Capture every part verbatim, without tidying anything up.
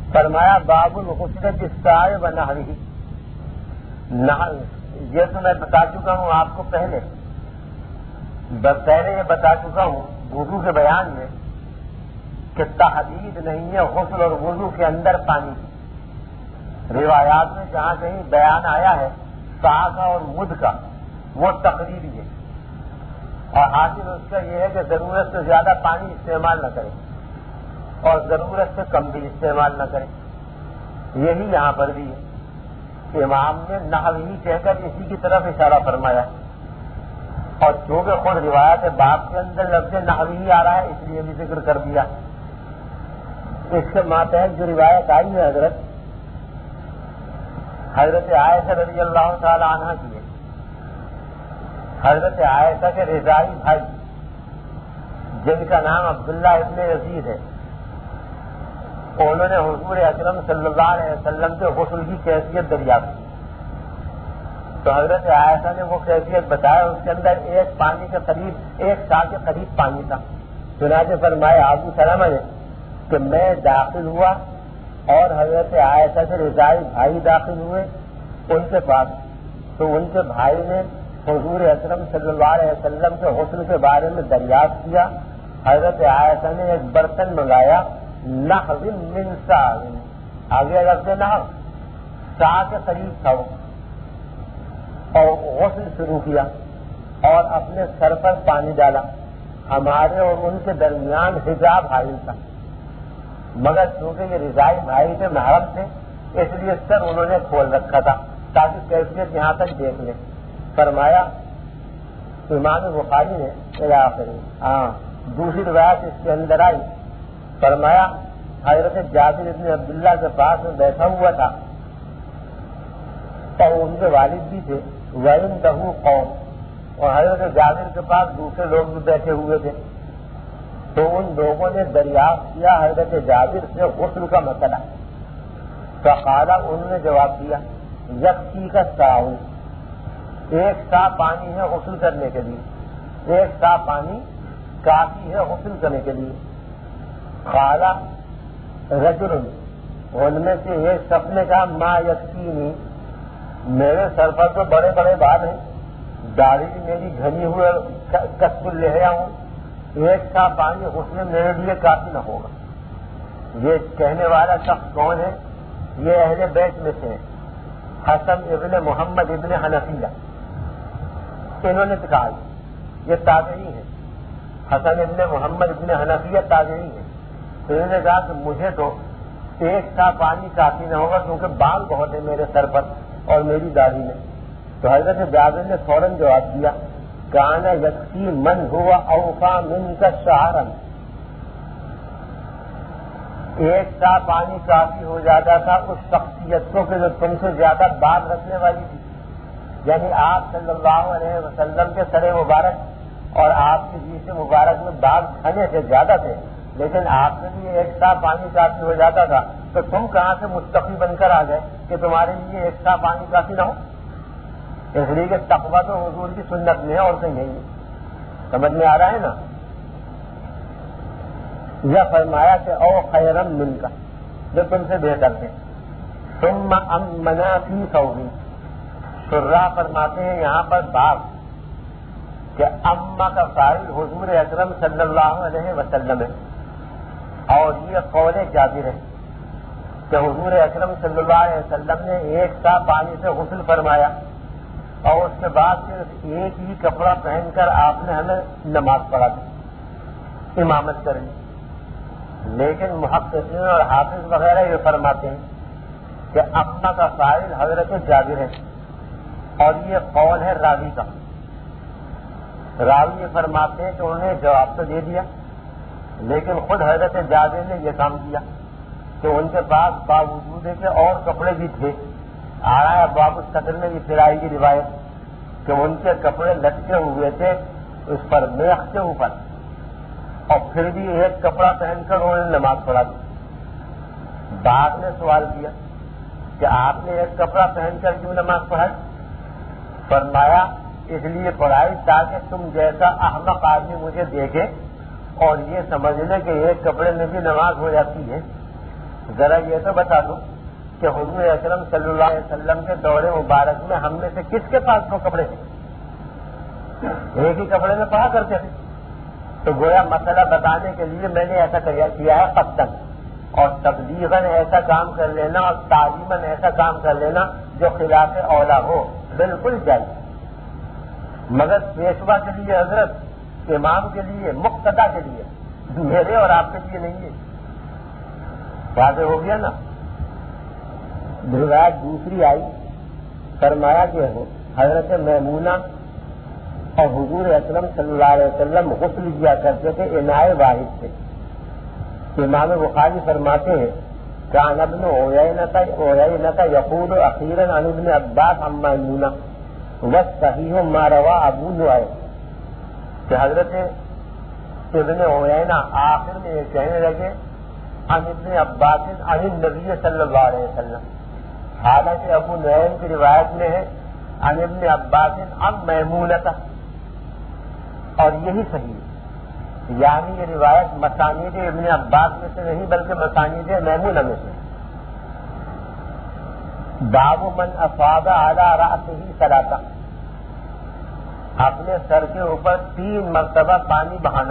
فرمایا باب الغسل بالساع و نحوہ، یہ تو میں بتا چکا ہوں آپ کو پہلے پہلے یہ بتا چکا ہوں وضو کے بیان میں کہ تحدید نہیں ہے غسل اور وضو کے اندر پانی کی۔ روایات میں جہاں کہیں بیان آیا ہے سا کا اور مد کا وہ تقریری ہے، اور حاصل اس کا یہ ہے کہ ضرورت سے زیادہ پانی استعمال نہ کریں اور ضرورت سے کم بھی استعمال نہ کریں۔ یہی یہاں پر بھی ہے کہ امام نے نحوی کہہ کر اسی کی طرف اشارہ فرمایا، اور چونکہ خود روایت باب کے اندر لفظ نحوی آ رہا ہے اس لیے بھی ذکر کر دیا۔ اس کے ماتحت جو روایت آئی ہے حضرت حضرت عائشہ رضی اللہ تعالی عنہ کی ہے۔ حضرت عائشہ کے رضائی بھائی جن کا نام عبداللہ ابن یزید ہے، انہوں نے حضور اکرم صلی اللہ علیہ وسلم سے غسل کی کیفیت دریافت کی، تو حضرت عائشہ نے وہ کیفیت بتایا، اس کے اندر ایک پانی کے قریب ایک سا کے قریب پانی تھا۔ چنانچہ فرمایا ابو سلمہ نے کہ میں داخل ہوا اور حضرت عائشہ کے رضائی بھائی داخل ہوئے ان کے پاس، تو ان کے بھائی نے حضور اکرم صلی اللہ علیہ وسلم کے غسل کے بارے میں دریافت کیا۔ حضرت عائشہ نے ایک برتن منگایا نحو من ساع، آگے لفظ نحو سا کے قریب تھا وہ، اور غسل شروع کیا اور اپنے سر پر پانی ڈالا۔ ہمارے اور ان کے درمیان حجاب حائل تھا، مگر چونکہ یہ رضائی بھائی کے محرم تھے اس لیے سر انہوں نے کھول رکھا تھا تاکہ کیفیت یہاں تک دیکھ لیں۔ فرمایا امام بخاری نے ہاں دوسری روایت اس کے اندر آئی، فرمایا حضرت جابر بن عبداللہ کے پاس میں بیٹھا ہوا تھا اور ان کے والد بھی تھے، وَعِندَهُ قَوْمٌ، اور حضرت جابر کے پاس دوسرے لوگ بھی بیٹھے ہوئے تھے، تو ان لوگوں نے دریافت کیا حضرت جابر سے غسل کا مسئلہ، فقال، انہوں نے جواب دیا یکفی کا ساؤ، ایک سا پانی ہے غسل کرنے کے لیے، ایک سا پانی کافی ہے غسل کرنے کے لیے۔ قال رجل، ان میں سے ایک شخص نے کہا ما یکفینی، میرے سر پر تو بڑے بڑے بال ہیں، داڑھی بھی میری گھنی ہوئے کسب اللحیہ ہوں، ایک سا پانی غسل میرے لیے کافی نہ ہوگا۔ یہ کہنے والا شخص کون ہے؟ یہ اہل بیت میں سے حسن ابن محمد ابن حنفیہ، انہوں نے کہا یہ تابعی ہے، حسن ابن محمد ابن حنفیہ تابعی ہے، تو انہوں نے کہا کہ مجھے تو ایک سا پانی کافی نہ ہوگا کیونکہ بال بہت ہے میرے سر پر اور میری داڑھی میں۔ تو حضرت جابر نے فوراً جواب دیا کان یکفی من ہوا اوفا منک شعرا، ایک سا پانی کافی ہو جاتا تھا اس شخصیت کو کہ جو تم سے زیادہ بال رکھنے والی تھی، یعنی آپ صلی اللہ علیہ وسلم کے سر مبارک اور آپ کے جیسے مبارک میں بال گھنے سے زیادہ تھے، لیکن آپ کے لیے ایک سا پانی کافی ہو جاتا تھا، تو تم کہاں سے مستقی بن کر آ گئے کہ تمہارے لیے ایک سا پانی کافی نہ ہو؟ اس لیے کہ تقویٰ تو حضور کی سنت میں ہے اور کہیں نہیں ہے۔ سمجھ میں آ رہا ہے نا؟ یا فرمایا کہ او خیرم من کا، جو تم سے بہتر تھے۔ ثم امنا فی ثوبی، شراح فرماتے ہیں یہاں پر باب کہ اما کا فاعل حضور اکرم صلی اللہ علیہ وسلم ہے، اور یہ قول جابر ہے کہ حضور اکرم صلی اللہ علیہ وسلم نے ایک سا پانی سے غسل فرمایا اور اس کے بعد صرف ایک ہی کپڑا پہن کر آپ نے ہمیں نماز پڑھا دی، امامت کر لی۔ لیکن محققین اور حافظ وغیرہ یہ فرماتے ہیں کہ اما کا فاعل حضرت جابر ہے اور یہ قول ہے راوی کا۔ راوی یہ فرماتے ہیں کہ انہوں نے جواب تو دے دیا لیکن خود حضرت جابر نے یہ کام کیا کہ ان کے پاس باوجود ہے کہ اور کپڑے بھی تھے، آ رہا ہے باب الصدر میں بھی پھر آئی کی روایت کہ ان کے کپڑے لٹکے ہوئے تھے اس پر میخ کے اوپر، اور پھر بھی ایک کپڑا پہن کر انہوں نے نماز پڑھا دی۔ بعد نے سوال کیا کہ آپ نے ایک کپڑا پہن کر کیوں نماز پڑھائی؟ فرمایا اس لیے پڑھائی تاکہ تم جیسا احمق آدمی مجھے دیکھے اور یہ سمجھ لے کہ ایک کپڑے میں بھی نماز ہو جاتی ہے، ذرا یہ تو بتا دو کہ حضور اکرم صلی اللہ علیہ وسلم کے دور مبارک میں ہم میں سے کس کے پاس دو کپڑے تھے؟ ایک ہی کپڑے میں پڑا کرتے تھے. تو گویا مسئلہ بتانے کے لیے میں نے ایسا کیا ہے قصداً، اور تبلیغاً ایسا کام کر لینا اور تعلیماً ایسا کام کر لینا جو خلاف اولا ہو بالکل جائز، مگر پیشوا کے لیے، حضرت امام کے لیے، مقتدا کے لیے، میرے اور آپ کے لیے نہیں ہے. واضح ہو گیا نا. روایت دوسری آئی، فرمایا کہ حضرت میمونہ اور حضور اکرم صلی اللہ علیہ وسلم غسل کیا کرتے تھے انائے واحد سے. امام بخاری فرماتے ہیں کان ابن عیینہ یقول اخیراً عن ابن عباس عن میمونہ والصحیح ما روى ابو نعیم، کہ حضرت ابن عیینہ آخر میں یہ کہنے لگے عن ابن عباس عن النبی صلی اللہ علیہ وسلم، حالانکہ ابو نعیم کی روایت میں ہے عن ابن عباس عن میمونہ، اور یہی صحیح ہے. یعنی یہ روایت مسانید ابن عباس میں سے نہیں بلکہ مسانید میمونہ میں سے. باب من افاض علی رأسہ ثلاثہ، اپنے سر کے اوپر تین مرتبہ پانی بہانا.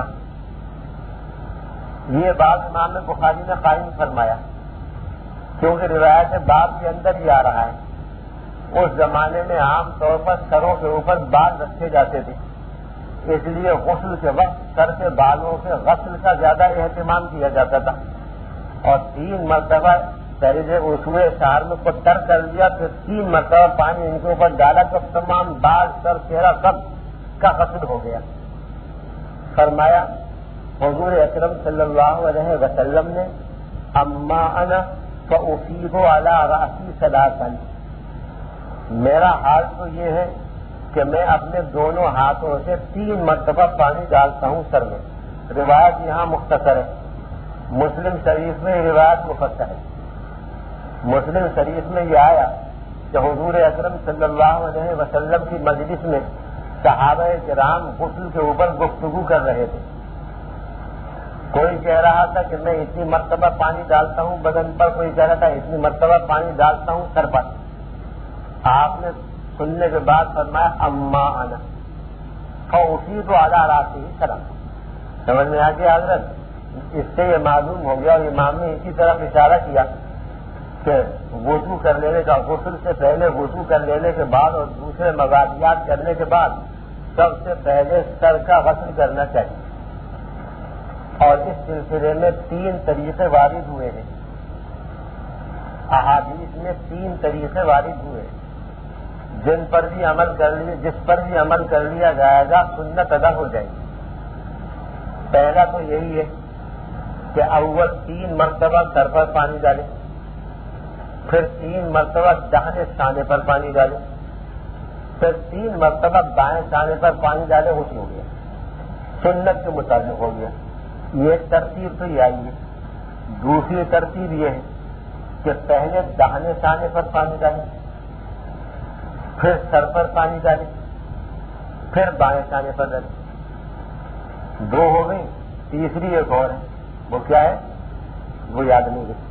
یہ بات امام بخاری نے قائم فرمایا کیونکہ روایت باب کے اندر ہی آ رہا ہے. اس زمانے میں عام طور پر سروں کے اوپر بال رکھے جاتے تھے، اس لیے غسل کے وقت سر کے بالوں کے غسل کا زیادہ اہتمام کیا جاتا تھا. اور تین مرتبہ پہلے اصول شہر میں کو تر کر لیا، پھر تین مرتبہ پانی ان کے اوپر ڈالا تو تمام بال، سر، چہرہ سب کا غسل ہو گیا. فرمایا حضور اکرم صلی اللہ علیہ وسلم نے اما انا فافیض علی راسی ثلاثا، میرا حال تو یہ ہے کہ میں اپنے دونوں ہاتھوں سے تین مرتبہ پانی ڈالتا ہوں سر میں. روایت یہاں مختصر ہے، مسلم شریف میں روایت مفصل ہے. مسلم شریف میں یہ آیا کہ حضور اکرم صلی اللہ علیہ وسلم کی مجلس میں صحابہ کرام غسل کے اوپر گفتگو کر رہے تھے. کوئی کہہ رہا تھا کہ میں اتنی مرتبہ پانی ڈالتا ہوں بدن پر، کوئی کہہ رہا تھا اتنی مرتبہ پانی ڈالتا ہوں سر پر. آپ نے سننے کے بعد فرمایا اما انا فافیض علی رأسی ثلاثا. سمجھ میں آ گیا حضرت؟ اس سے یہ معلوم ہو گیا، اور امام نے اسی طرف اشارہ کیا کہ وضو کر لینے کا، غسل سے پہلے وضو کر لینے کے بعد اور دوسرے مغازیات کرنے کے بعد سب سے پہلے سر کا غسل کرنا چاہیے. اور اس سلسلے میں تین طریقے وارد ہوئے ہیں، احادیث میں تین طریقے وارد ہوئے ہیں جن پر بھی عمل کر لیے جس پر بھی عمل کر لیا جائے گا سنت ادا ہو جائے گی. پہلا تو یہی ہے کہ اول تین مرتبہ سر پر پانی ڈالے، پھر تین مرتبہ داہنے شانے پر پانی ڈالے، پھر تین مرتبہ بائیں شانے پر پانی ڈالے. غسل ہو گیا، سنت کے مطابق ہو گیا. یہ ترتیب تو یہ آئی ہے. دوسری ترتیب یہ ہے کہ پہلے داہنے شانے پر پانی ڈالے، پھر سر پر پانی ڈالے، پھر بائیں شانے پر ڈالے. دو ہو گئی. تیسری ایک اور ہے، وہ کیا ہے وہ یاد نہیں رہی.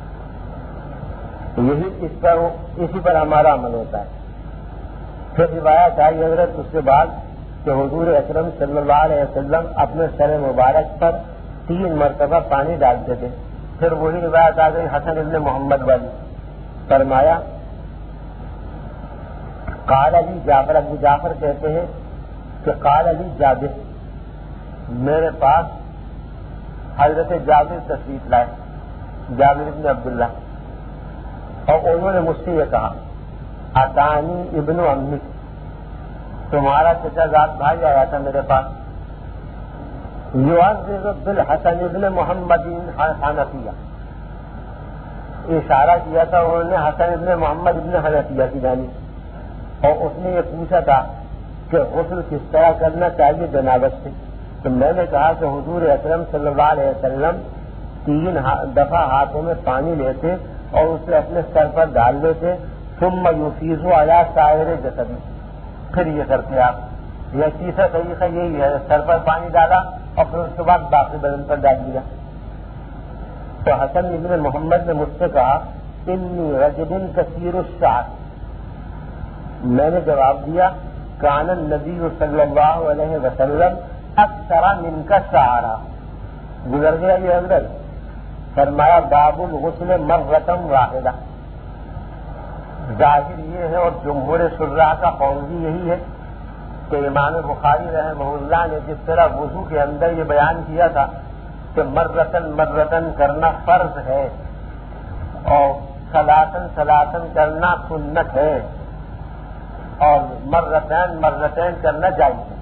یہی اس پر اسی پر ہمارا عمل ہوتا ہے. پھر روایت آئی حضرت اس کے بعد کہ حضور اکرم صلی اللہ علیہ وسلم اپنے سر مبارک پر تین مرتبہ پانی ڈالتے تھے. پھر وہی روایت آ گئی حسن ابن محمد والی. فرمایا قال علی جعفر، ابو جعفر کہتے ہیں کہ قال علی جابر، میرے پاس حضرت جابر تشریف لائے، جابر ابن عبداللہ، اور انہوں نے مجھ سے یہ کہا اتانی ابن امی، تمہارا چچا زاد بھائی آیا تھا میرے پاس، یعزز بالحسن ابن محمد حنفیہ، اشارہ کیا تھا انہوں نے حسن ابن محمد ابن حنفیہ کی جانب، اور اس نے یہ پوچھا تھا کہ غسل کس طرح کرنا چاہیے جنابت سے. تو میں نے کہا کہ حضور اکرم صلی اللہ علیہ وسلم تین دفعہ ہاتھوں میں پانی لیتے اور اسے اپنے سر پر ڈال لیتے، ثم یفیض علی سائر جسد، پھر یہ کرتے آپ. یہ تیسرا طریقہ یہی ہے، سر پر پانی ڈالا اور پھر اس کے بعد باقی بدن پر ڈال دیا. تو حسن ابن محمد نے مجھ سے کہا انی رجل کثیر الشعر. میں نے جواب دیا کان النبی صلی اللہ علیہ وسلم اکثر من کا شعرا. گزر گیا یہ حضرت. فرمایا باب الغسل مرۃ واحدہ. ظاہر یہ ہے اور جمہور شراح کا قول بھی یہی ہے کہ امام بخاری رحمہ اللہ نے جس طرح وضو کے اندر یہ بیان کیا تھا کہ مرتن مرتن کرنا فرض ہے اور سلاسن سلاسن کرنا سنت ہے اور مرتین مرتین کرنا جائز ہے.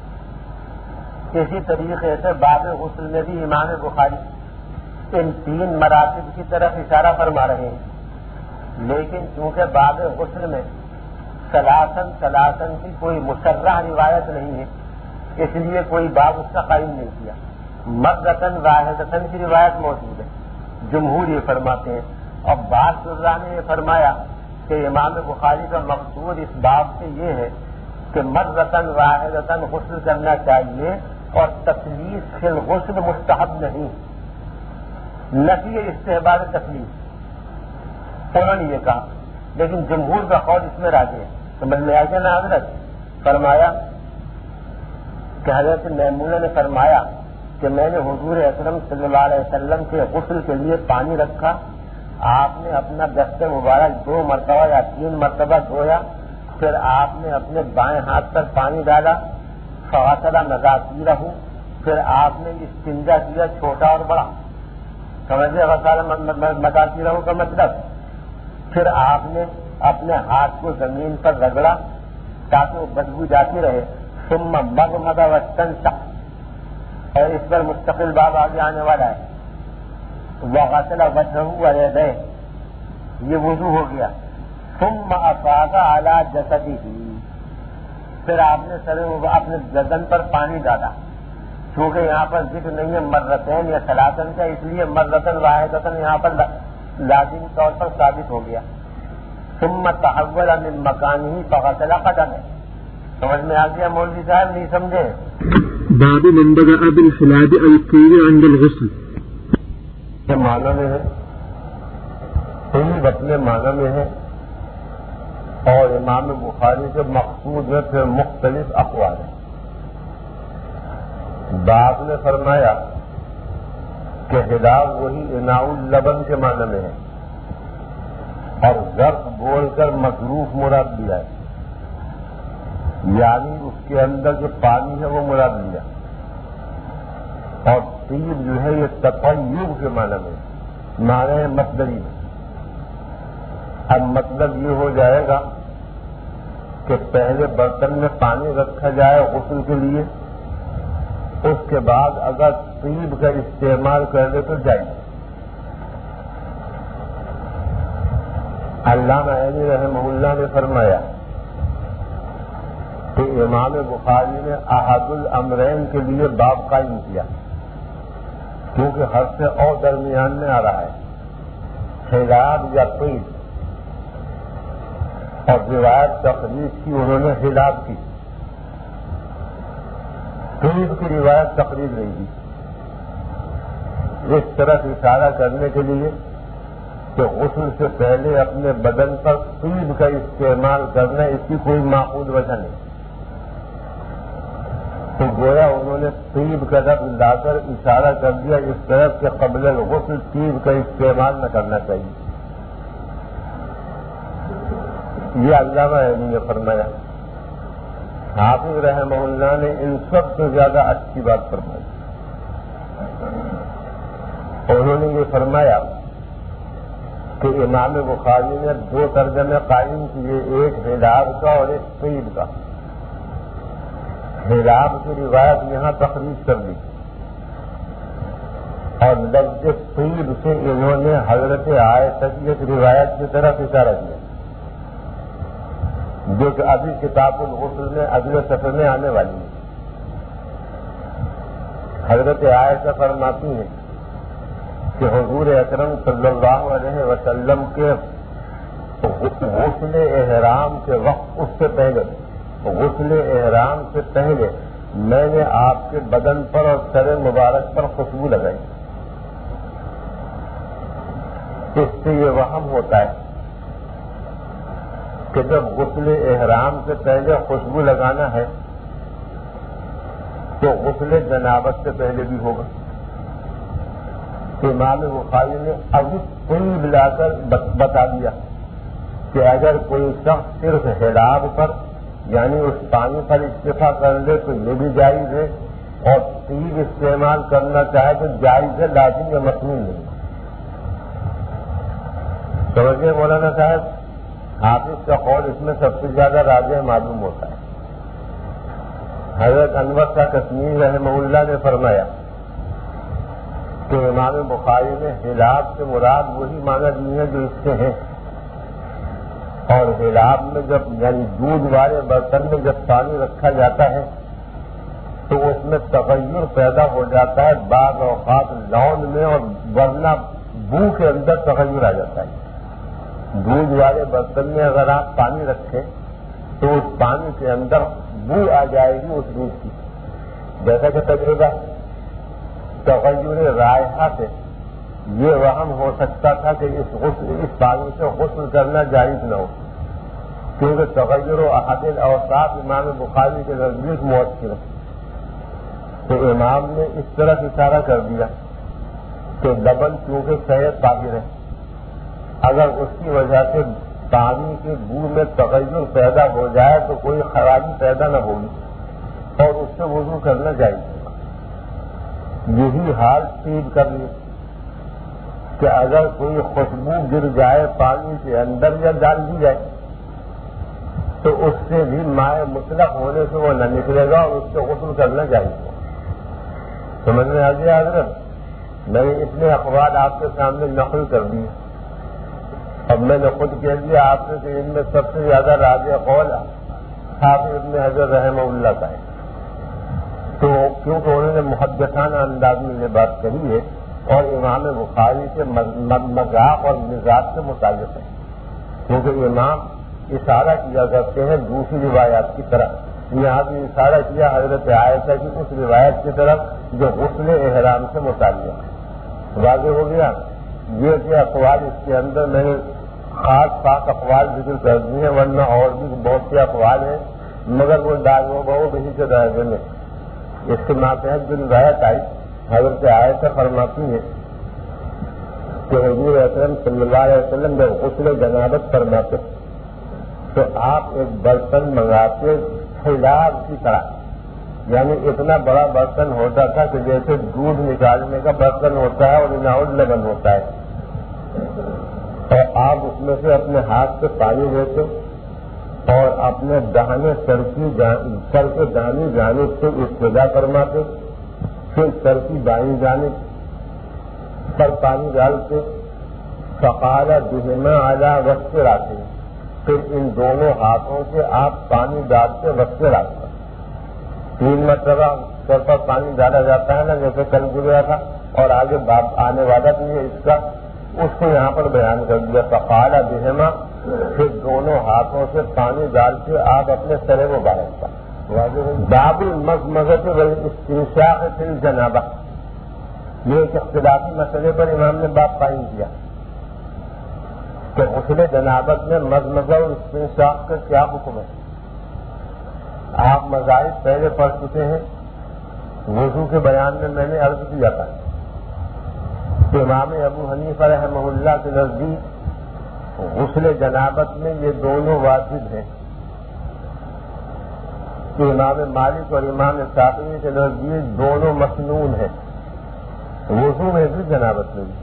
اسی طریقے سے باب غسل میں بھی امام بخاری ان تین مراتب کی طرف اشارہ فرما رہے ہیں. لیکن چونکہ باب غسل میں سلاسن سلاسن کی کوئی مصرح روایت نہیں ہے اس لیے کوئی باب اس کا قائم نہیں کیا. مرتن واحدتن کی روایت موجود ہے. جمہور یہ فرماتے ہیں اور بعض شراح نے یہ فرمایا کہ امام بخاری کا مقصود اس باب سے یہ ہے کہ مرتن واحدتن غسل کرنا چاہیے اور تثلیث فی الغسل مستحب نہیں. نفی استحباب تثلیث انہوں نے یہ کہا لیکن جمہور کا قول اس میں راجح ہے. سمجھ میں آ گیا نا حضرت. فرمایا کہ حضرت میمونہ نے فرمایا کہ میں نے حضور اکرم صلی اللہ علیہ وسلم کے غسل کے لیے پانی رکھا. آپ نے اپنا دست مبارک دو مرتبہ یا تین مرتبہ دھویا. پھر آپ نے اپنے بائیں ہاتھ پر پانی ڈالا. فواصلہ نزاکی رہوں. پھر آپ نے استنجا کیا چھوٹا اور بڑا. سمجھے غسالہ نزاکی رہوں کا مطلب. پھر آپ نے اپنے ہاتھ کو زمین پر رگڑا تاکہ وہ بدبو جاتی رہے. ثم مضمض واستنشق اور اس پر مستقل باب آگے آنے والا ہے. وغسل وجهه ويديه یہ وضو ہو گیا. ثم افاض على جسده پھر آپ نے سر اپنے گردن پر پانی ڈالا. چونکہ یہاں پر ذکر نہیں ہے مرتين یا ثلاثن کا اس لیے مرتن واحدتن یہاں پر لازم طور پر ثابت ہو گیا. ثم تحول من مكانه فغسل قدمه. سمجھ میں آ گیا مولوی صاحب نہیں سمجھے؟ باب من بدأ بالخلاب أو الطيب عند الغسل. یہ معنی میں ہے طیب اپنے معنی میں ہے اور امام بخاری سے مقصود ہے پھر مختلف اقوال ہیں. باپ نے فرمایا کہ خلاب وہی اناء اللبن کے معنی میں ہے اور ظرف بول کر مصروف مراد دیا ہے یعنی اس کے اندر جو پانی ہے وہ مراد لیا. اور طیب جو ہے یہ تطیب کے معنی میں معنی ہے مصدری میں. اب مطلب یہ ہو جائے گا کہ پہلے برتن میں پانی رکھا جائے غسل کے لیے اس کے بعد اگر طیب کا استعمال کر لے تو جائے. علامہ عینی رحمہ اللہ نے فرمایا کہ امام بخاری نے احد الامرین کے لیے باب قائم کیا کیونکہ ہر سے اور درمیان میں آ رہا ہے خلاب یا طیب. اور روایت تقریر کی انہوں نے خلاف کی. طیب کی روایت تقریر نہیں کی. اس طرح اشارہ کرنے کے لیے کہ غسل سے پہلے اپنے بدن پر طیب کا استعمال کرنا اس کی کوئی معقول وجہ نہیں. تو گویا انہوں نے طیب کا لفظ لا کر اشارہ کر دیا اس طرح کہ قبل الغسل طیب کا استعمال نہ کرنا چاہیے. یہ علامہ عینی نے فرمایا. حافظ رحمہ اللہ نے ان سب سے زیادہ اچھی بات فرمائی. انہوں نے یہ فرمایا کہ امام بخاری نے دو ترجمے قائم کیے ایک خلاب کا اور ایک طیب کا. خلاب کی روایت یہاں تخریج کر دی اور لفظ طیب سے انہوں نے حضرت عائشہ کی ایک روایت کی طرف اشارہ کیا جو کہ ابھی کتاب الغسل میں اگلے صفحے میں آنے والی ہے. حضرت عائشہ فرماتی ہیں کہ حضور اکرم صلی اللہ علیہ وسلم کے غسل احرام کے وقت اس سے پہلے غسل احرام سے پہلے میں نے آپ کے بدن پر اور سر مبارک پر خوشبو لگائی. اس سے یہ وہم ہوتا ہے کہ جب غسل احرام سے پہلے خوشبو لگانا ہے تو غسل جنابت سے پہلے بھی ہوگا. امام بخاری نے ابھی کوئی ملا کر بتا دیا کہ اگر کوئی شخص صرف حراب پر یعنی اس پانی پر اکتفا کر لے تو یہ بھی جائز ہے، اور طیب استعمال کرنا چاہے تو جائز ہے، لیکن یہ مصنوع نہیں. سمجھے مولانا صاحب، حافظ کا قول اس میں سب سے زیادہ راجح معلوم ہوتا ہے. حضرت انور کا کشمیر رحمہ اللہ نے فرمایا کہ امام بخاری نے حلاب سے مراد وہی معنی دی ہے جو اس سے ہیں، اور حلاب میں جب یعنی دودھ والے برتن میں جب پانی رکھا جاتا ہے تو اس میں تغیر پیدا ہو جاتا ہے، بعض اوقات لون میں اور ورنہ بو کے اندر تغیر آ جاتا ہے. دودھ والے برتن میں اگر آپ پانی رکھیں تو اس پانی کے اندر بو آ جائے گی اس دودھ کی. جیسا کہ تجربہ تغیر رائحہ سے یہ وہم ہو سکتا تھا کہ اس غسل اس پانی سے غسل کرنا جائز نہ ہو، کیونکہ تغیر و احد الاوصاف امام بخاری کے نزدیک مؤثر ہے. تو امام نے اس طرح اشارہ کر دیا کہ لبن چونکہ صحت طاہر ہے، اگر اس کی وجہ سے پانی کے بو میں تغیر پیدا ہو جائے تو کوئی خرابی پیدا نہ ہوگی اور اس سے وضو کرنا چاہیے. یہی حال طیب کر لی کہ اگر کوئی خوشبو گر جائے پانی کے اندر یا ڈال دی جائے تو اس سے بھی مائع مطلق ہونے سے وہ نہ نکلے گا اور اس سے غسل کرنا چاہیے. سمجھ میں آ گیا حضرت؟ میں نے اتنے اخبار آپ کے سامنے نقل کر دیے. اب میں نے خود کہہ دیا آپ نے کہ ان میں سب سے زیادہ راجح قول حافظ ابن حجر رحمہ اللہ کا ہے. تو کیونکہ انہوں نے محدثانہ انداز میں یہ بات کہی ہے اور امام بخاری کے مذاق اور مزاج سے متعلق ہے، کیونکہ امام اشارہ کیا کرتے ہیں دوسری روایات کی طرف. یہاں بھی اشارہ کیا حضرت عائشہ کی اس روایت کی طرف جو غسل احرام سے متعلق ہے. واضح ہو گیا یہ کہ اقوال اس کے اندر میں نے خاص پاک اقوال ذکر کر دی ہیں، ورنہ اور بھی بہت سے اقوال ہیں مگر وہ داغوں بہت ہی کے دائرے میں. اس کے ماتحت جو روایت آئی حضرت عائشہ فرماتی ہے کہ حضور اکرم صلی اللہ علیہ وسلم جب غسل جنابت فرماتے تو آپ ایک برتن منگاتے حلاب کی طرح، یعنی اتنا بڑا برتن ہوتا تھا کہ جیسے دودھ نکالنے کا برتن ہوتا ہے اور اناؤڈ لبن ہوتا ہے، اور آپ اس میں سے اپنے ہاتھ سے پانی لیتے اور اپنے داہنے سر کی سر کے داہنی جانب سے ابتدا فرماتے، پھر سر کی دائیں جانب پر پانی ڈالتے، فقال بہما اعلیٰ وقت راتے، پھر ان دونوں ہاتھوں سے آپ پانی ڈالتے وقت راتے. تین مرتبہ سر پر پانی ڈالا جاتا ہے نا جیسے کل گزرا تھا، اور آگے باب آنے والا بھی ہے اس کا، اس کو یہاں پر بیان کر دیا. فقال بہما، پھر دونوں ہاتھوں سے پانی ڈال کے آپ اپنے سر مبارک کا. باب المضمضۃ والاستنشاق فی الجنابہ، یہ ایک اختلافی مسئلے پر امام نے باب قائم کیا کہ غسل جنابت میں مضمضہ اور استنشاق کا کیا حکم ہے. آپ مذاہب پہلے پڑھ چکے ہیں، وضو کے بیان میں میں نے عرض کیا تھا کہ امام ابو حنیفہ رحمہ اللہ کے نزدیک غسل جنابت میں یہ دونوں واجب ہیں، کہ امام مالک اور امام شافعی کے نزدیک دونوں مسنون ہیں، وضو میں بھی جنابت میں بھی.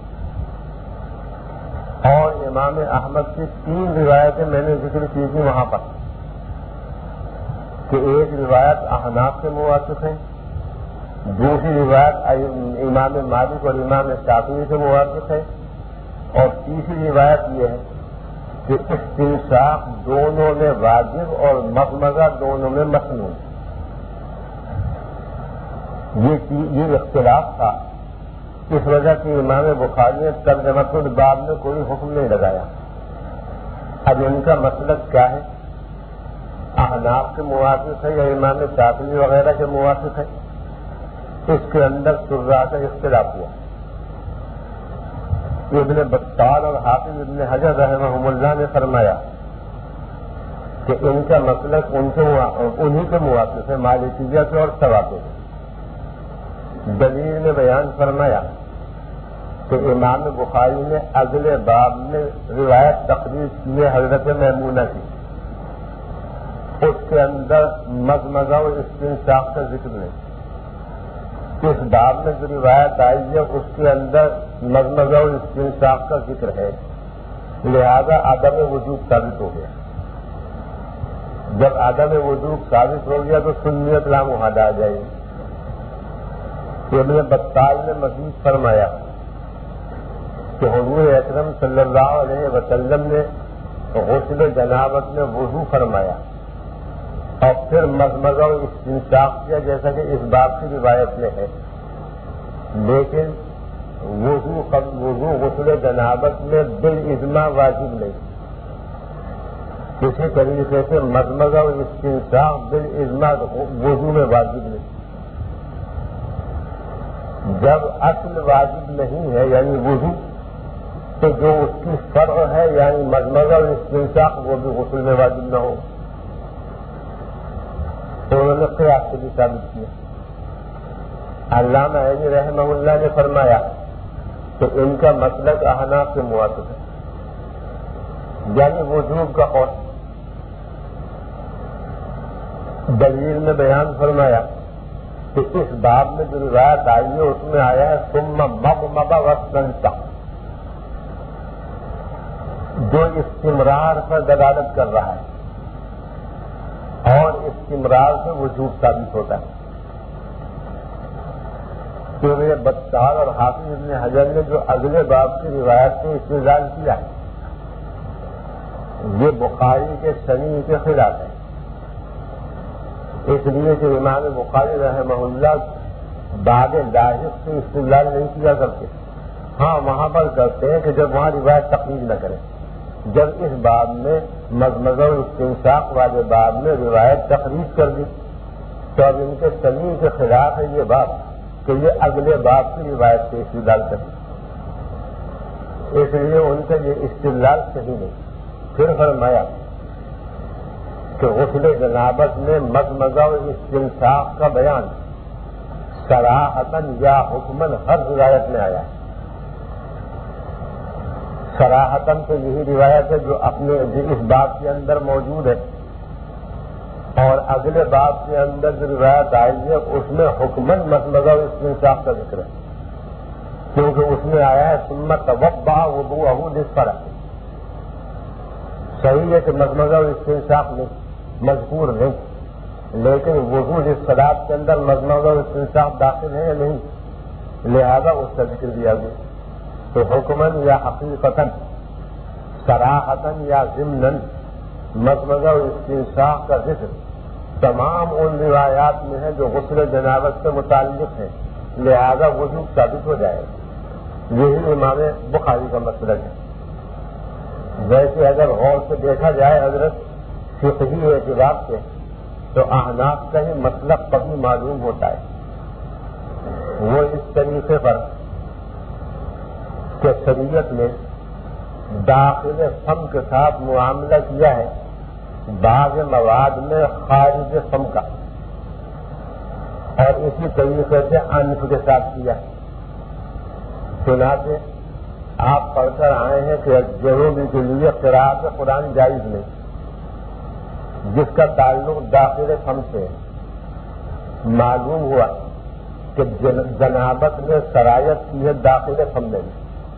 اور امام احمد کی تین روایتیں میں نے ذکر کی تھی وہاں پر کہ ایک روایت احناف سے موافق ہے، دوسری روایت امام مالک اور امام شافعی سے موافق ہے، اور تیسری روایت یہ ہے کہ استنشاق دونوں میں واجب اور مضمضہ دونوں میں مسنون. یہ اختلاف تھا، اس وجہ سے امام بخاری نے ترجمۃ الباب میں کوئی حکم نہیں لگایا. اب ان کا مسلک کیا ہے؟ احناف کے موافق ہے یا امام شافعی وغیرہ کے موافق ہے؟ اس کے اندر شراح کا اختلاف ہوا. ابن بطال اور حافظ ابن حجر رحمہ اللہ نے فرمایا کہ ان کا مسلک ان کے انہی کے موافق ہے، مالکیہ کے اور ثوابے کے۔ دلیل میں بیان فرمایا کہ امام بخاری نے اگلے باب میں روایت تقریر کی ہے حضرت میمونہ کی، اس کے اندر مزمزہ و استنشاق کا ذکر نہیں۔ اس باب میں جو روایت آئی ہے اس کے اندر مزمزہ و استنشاق کا ذکر ہے، لہذا عدم وجوب ثابت ہو گیا۔ جب عدم وجوب ثابت ہو گیا تو سنیت لامحالہ آ جائے گی۔ ابن بطال نے مزید فرمایا کہ حضور اکرم صلی اللہ علیہ وسلم نے غسل جنابت میں وضو فرمایا اور پھر مزمزہ و استنشاق کیا، جیسا کہ اس بات کی روایت میں ہے، لیکن وضو وضو غسل جنابت میں بالاجماع واجب نہیں۔ اسی طریقے سے مزمزہ و استنشاق بالاجماع وضو میں واجب نہیں۔ جب اصل واجب نہیں ہے یعنی وضو، تو جو اس کی فرع ہے یعنی مزمزہ اور استنشاق وہ بھی غسل میں واجب نہ ہو، تو انہوں نے قیاس سے بھی ثابت کیا۔ علامہ عینی رحمہ اللہ نے فرمایا کہ ان کا مسلک احناف کے موافق ہے، یعنی وجوب کا قول۔ دلیل میں بیان فرمایا کہ اس باب میں جو روایت آئی ہے اس میں آیا ہے ثم مضمض واستنشق، جو استمرار پر دلالت کر رہا ہے اور استمرار سے وجوب ثابت ہوتا ہے۔ تو یہ بطال اور حافظ ابن حجر نے جو اگلے باب کی روایت سے استدلال کیا ہے یہ بخاری کے صحیح کے خلاف ہے، اس لیے کہ امام بخاری رحمہ اللہ باب لاحق سے استدلال نہیں کیا کرتے، ہاں وہاں پر کرتے ہیں کہ جب وہاں روایت تقریر نہ کریں۔ جب اس باب میں مزمزہ و استنشاق والے باب میں روایت تخریج کر دی تو اب ان کے صحیح کے خلاف ہے یہ بات کہ یہ اگلے باب کی روایت سے استدلال کریں، اس لیے ان کا یہ استدلال صحیح نہیں۔ پھر فرمایا کہ غسل جنابت میں مزمزہ و استنشاق کا بیان صراحتاً یا حکماً ہر روایت میں آیا ہے۔ صراحتاً تو یہی روایت ہے جو اپنے اس باب کے اندر موجود ہے، اور اگلے باب کے اندر جو روایت آئی ہے اس میں حکماً مزمزہ و استنشاق کا ذکر ہے، کیونکہ اس میں آیا ہے ثم توضأ وضوءه للصلاة۔ صحیح ہے کہ مزمزہ و استنشاق نہیں مذکور نہیں، لیکن وضو للصلاة کے اندر مزمزہ و استنشاق داخل ہے یا نہیں، لہذا اس کا ذکر دیا گیا۔ تو حکماً یا حقیقتاً، صراحتاً یا ضمناً مزمزہ و استنشاق کا ذکر تمام ان روایات میں ہے جو غسل جنابت سے متعلق ہیں، لہذا وجوب ثابت ہو جائے گا۔ یہی امام بخاری کا مسلک ہے۔ ویسے اگر غور سے دیکھا جائے حضرت فقہی اعتبار سے تو احناف کا ہی مسلک کبھی معلوم ہوتا ہے، وہ اس طریقے پر کہ شریعت نے داخل فم کے ساتھ معاملہ کیا ہے بعض مواد میں خارج فم کا، اور اسی طریقے سے انف کے ساتھ کیا ہے۔ چنانچہ آپ پڑھ کر آئے ہیں کہ ضروری کے لیے قراءت قرآن جائز نہیں، جس کا تعلق داخل فم سے معلوم ہوا کہ جنابت میں سرایت کی ہے داخل فم میں۔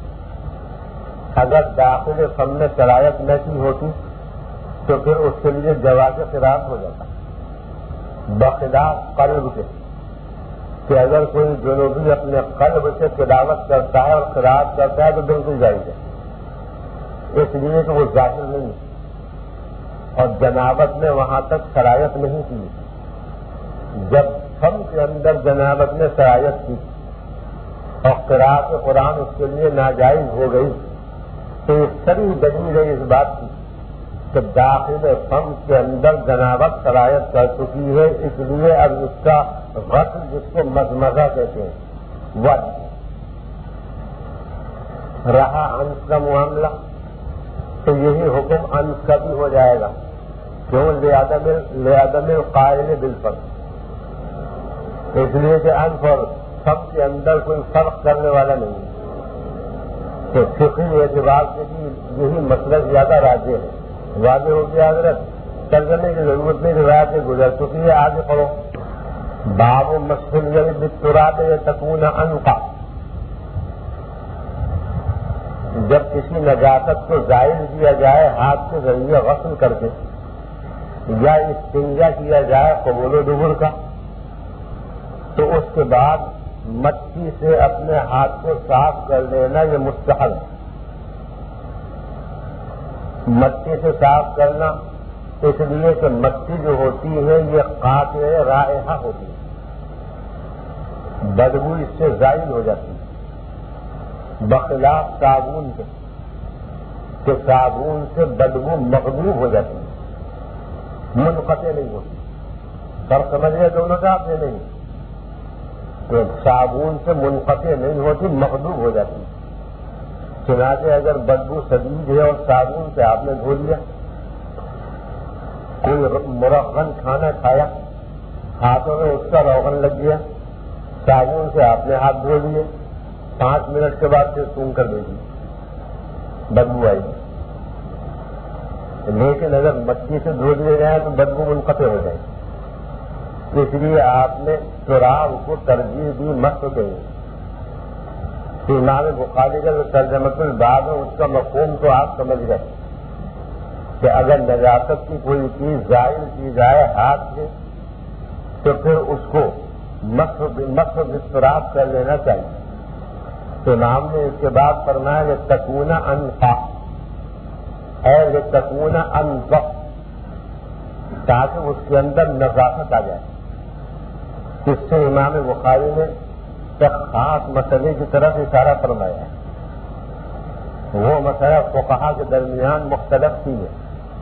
اگر داخل فم میں سرایت نہ کی ہوتی تو پھر اس کے لیے جواز قراءت ہو جاتا، بخلاف قلب کے کہ اگر کوئی جنوبی اپنے قلب سے تلاوت کرتا ہے اور قراءت کرتا ہے تو بالکل جائز ہے، اس لیے کہ وہ ظاہر نہیں ہے اور جنابت میں وہاں تک سرایت نہیں کی۔ جب فم کے اندر جنابت میں سرایت کی اور قراءت قرآن اس کے لیے ناجائز ہو گئی تو یہ ساری دلیل ہے اس بات کی کہ داخل فم کے اندر جنابت سرایت کر چکی ہے، اس لیے اب اس کا غسل جس کو مزمزہ کہتے ہیں وہ رہا انس کا معاملہ تو یہی حکم انس کا بھی ہو جائے گا. کیوں؟ لعدم القائل بالفرق، اس لیے کہ انس اور سب کے اندر کوئی فرق کرنے والا نہیں ہے. تو فقہی اعتبار سے بھی یہی مسئلہ زیادہ راجح ہے. واضح ہو گیا حضرت، ترجمے کی ضرورت نہیں، روایتیں گزر چکی ہے. آگے پڑھو. باب مسح الید بالتراب تکون انقا. جب کسی نجاست کو زائل کیا جائے ہاتھ کے ذریعے غسل کر کے، یا استنجا کیا جائے قبول و دبر کا، تو اس کے بعد مٹی سے اپنے ہاتھ کو صاف کر لینا یہ مستحب ہے. مٹی سے صاف کرنا اس لیے کہ مٹی جو ہوتی ہے یہ قاطع رائحہ ہوتی ہے، بدبو اس سے زائل ہو جاتی ہے، بخلاف صابن کے کہ صابن سے بدبو مغلوب ہو جاتی ہے، منقطع نہیں ہوتی. فرق سمجھ گئے دونوں کا آپ نے؟ نہیں، تو صابن سے منقطع نہیں ہوتی، مغلوب ہو جاتی ہے. چنانچہ اگر بدبو شدید ہے اور صابن سے آپ نے دھو لیا، کوئی مرغن کھانا کھایا، ہاتھوں میں اس کا روغن لگ گیا، صابن سے آپ نے ہاتھ دھو لیے، پانچ منٹ کے بعد پھر سونگ کر دے دی، بدبو آئی. لیکن اگر مٹی سے دھو دیے جائیں تو بدبو منقطع ہو جائے. اس لیے آپ نے تراب کو ترجیح دی مسح کے لیے. امام بخاری کا جو ترجمۃ الباب ہے اس کا مفہوم تو آپ سمجھ گئے کہ اگر نجاست کی کوئی چیز زائل کی جائے ہاتھ سے تو پھر اس کو مسح بالتراب کر لینا چاہیے. تو امام نے اس کے بعد فرمایا کہ تکون انقا ہے، یہ تکون انقا، تاکہ اس کے اندر نظافت آ جائے. اس سے امام بخاری نے ایک خاص مسئلے کی طرف اشارہ فرمایا ہے. وہ مسئلہ فقہا کے درمیان مختلف تھی ہے.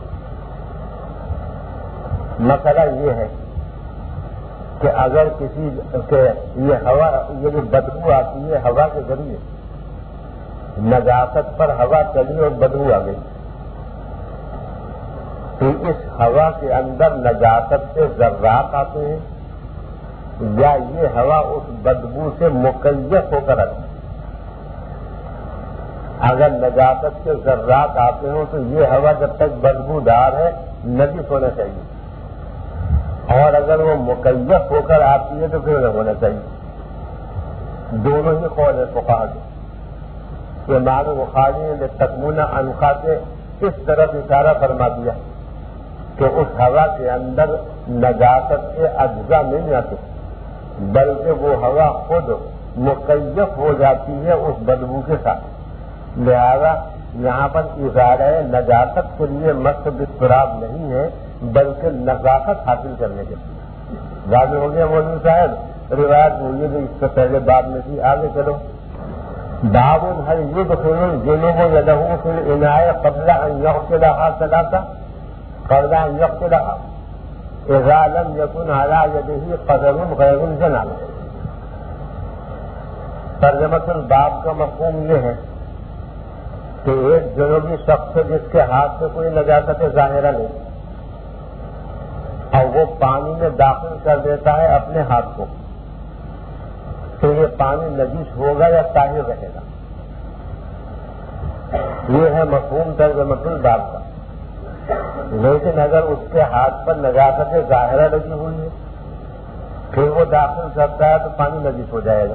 مسئلہ یہ ہے کہ اگر کسی کے یہ ہوا یہ جو بدبو آتی ہے ہوا کے ذریعے، نجاست پر ہوا چلی اور بدبو آ گئی، تو اس ہوا کے اندر نجاست سے ذرات آتے ہیں یا یہ ہوا اس بدبو سے مکیف ہو کر آتی ہے. اگر نجاست کے ذرات آتے ہوں تو یہ ہوا جب تک بدبو دار ہے نجس ہونا چاہیے، اور اگر وہ مکیف ہو کر آتی ہے تو پھر نہ ہونا چاہیے. دونوں ہی قول ہے فقہا کے. امام بخاری نے تکون انقا کے اس طرف اشارہ فرما دیا کہ اس ہوا کے اندر نجاست کے اجزاء نہیں آتے، بلکہ وہ ہوا خود مکیف ہو جاتی ہے اس بدبو کے ساتھ. لہذا یہاں پر اظہار نجاست کے لیے مسح بالتراب نہیں ہے بلکہ نظافت حاصل کرنے کے لیے. واضح ہو گیا مولوی صاحب؟ روایت ہوئی ہے اس سے پہلے باب میں تھی. آگے چلو. باب هل يدخل الجنوب يده في الإناء قبل أن يغسلها ثلاثة قبل أن يغسلها اذا لم يكن على يده قدر غير الجنابة. ترجمۃ الباب کا مفہوم یہ ہے کہ ایک جنوبی شخص جس کے ہاتھ سے کوئی نجاست ظاہرہ نہیں اور وہ پانی میں داخل کر دیتا ہے اپنے ہاتھ کو، تو یہ پانی نجس ہوگا یا طاہر رہے گا. یہ ہے مفہوم ترجمۃ الباب کا. لیکن اگر اس کے ہاتھ پر نجاست ظاہرہ لگی ہوئی ہے پھر وہ داخل کرتا ہے تو پانی نجس ہو جائے گا.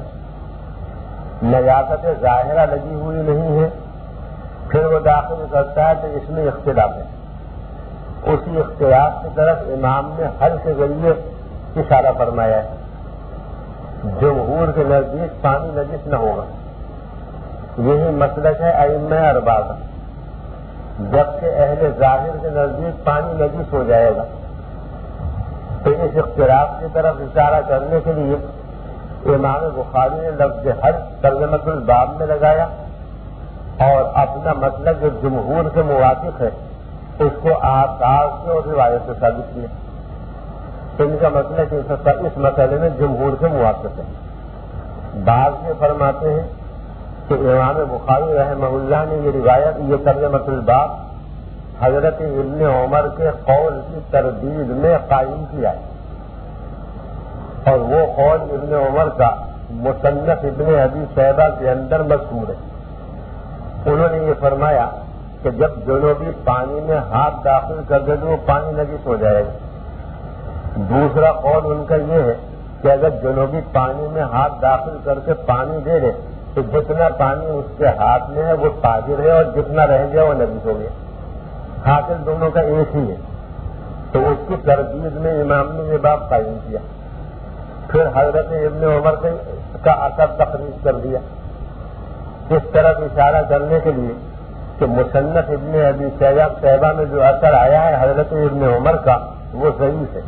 نجاست ظاہرہ لگی ہوئی نہیں ہے پھر وہ داخل کرتا ہے تو اس میں اختلاف ہے. اسی اختلاف کی طرف امام نے حل کے ذریعے اشارہ فرمایا ہے. جمہور کے نزدیک پانی نجس نہ ہوگا، یہی مسلک ہے ائمہ اربعہ کا. جبکہ اہل ظاہر کے نزدیک پانی نجس ہو جائے گا. تو اس اختلاف کی طرف اشارہ کرنے کے لیے امام بخاری نے لفظ حج ترجمۃ الباب میں لگایا اور اپنا مسلک جو جمہور کے موافق ہے اس کو آثار سے اور روایت سے ثابت کیا. ان کا مسلک اس مسئلے میں جمہور کے موافق ہے. بعض یہ فرماتے ہیں کہ امام بخاری رحمہ اللہ نے یہ روایت، یہ ترجمۃ الباب حضرت ابن عمر کے قول کی تردید میں قائم کیا ہے، اور وہ قول ابن عمر کا مصنف ابن ابی شیبہ کے اندر مذکور ہے۔ انہوں نے یہ فرمایا کہ جب جنوبی پانی میں ہاتھ داخل کر دے تو وہ پانی نجس ہو جائے گا۔ دوسرا قول ان کا یہ ہے کہ اگر جنوبی پانی میں ہاتھ داخل کر کے پانی دے دے تو جتنا پانی اس کے ہاتھ میں ہے وہ طاہر ہے، اور جتنا رہ گیا وہ نجس ہو گیا۔ حاصل دونوں کا ایک ہی ہے، تو اس کی تردید میں امام نے یہ باب قائم کیا۔ پھر حضرت ابن عمر کا اثر تقریر کر دیا، اس طرف اشارہ کرنے کے لیے کہ مصنف ابن ابی شیبہ میں جو اثر آیا ہے حضرت ابن عمر کا وہ صحیح ہے،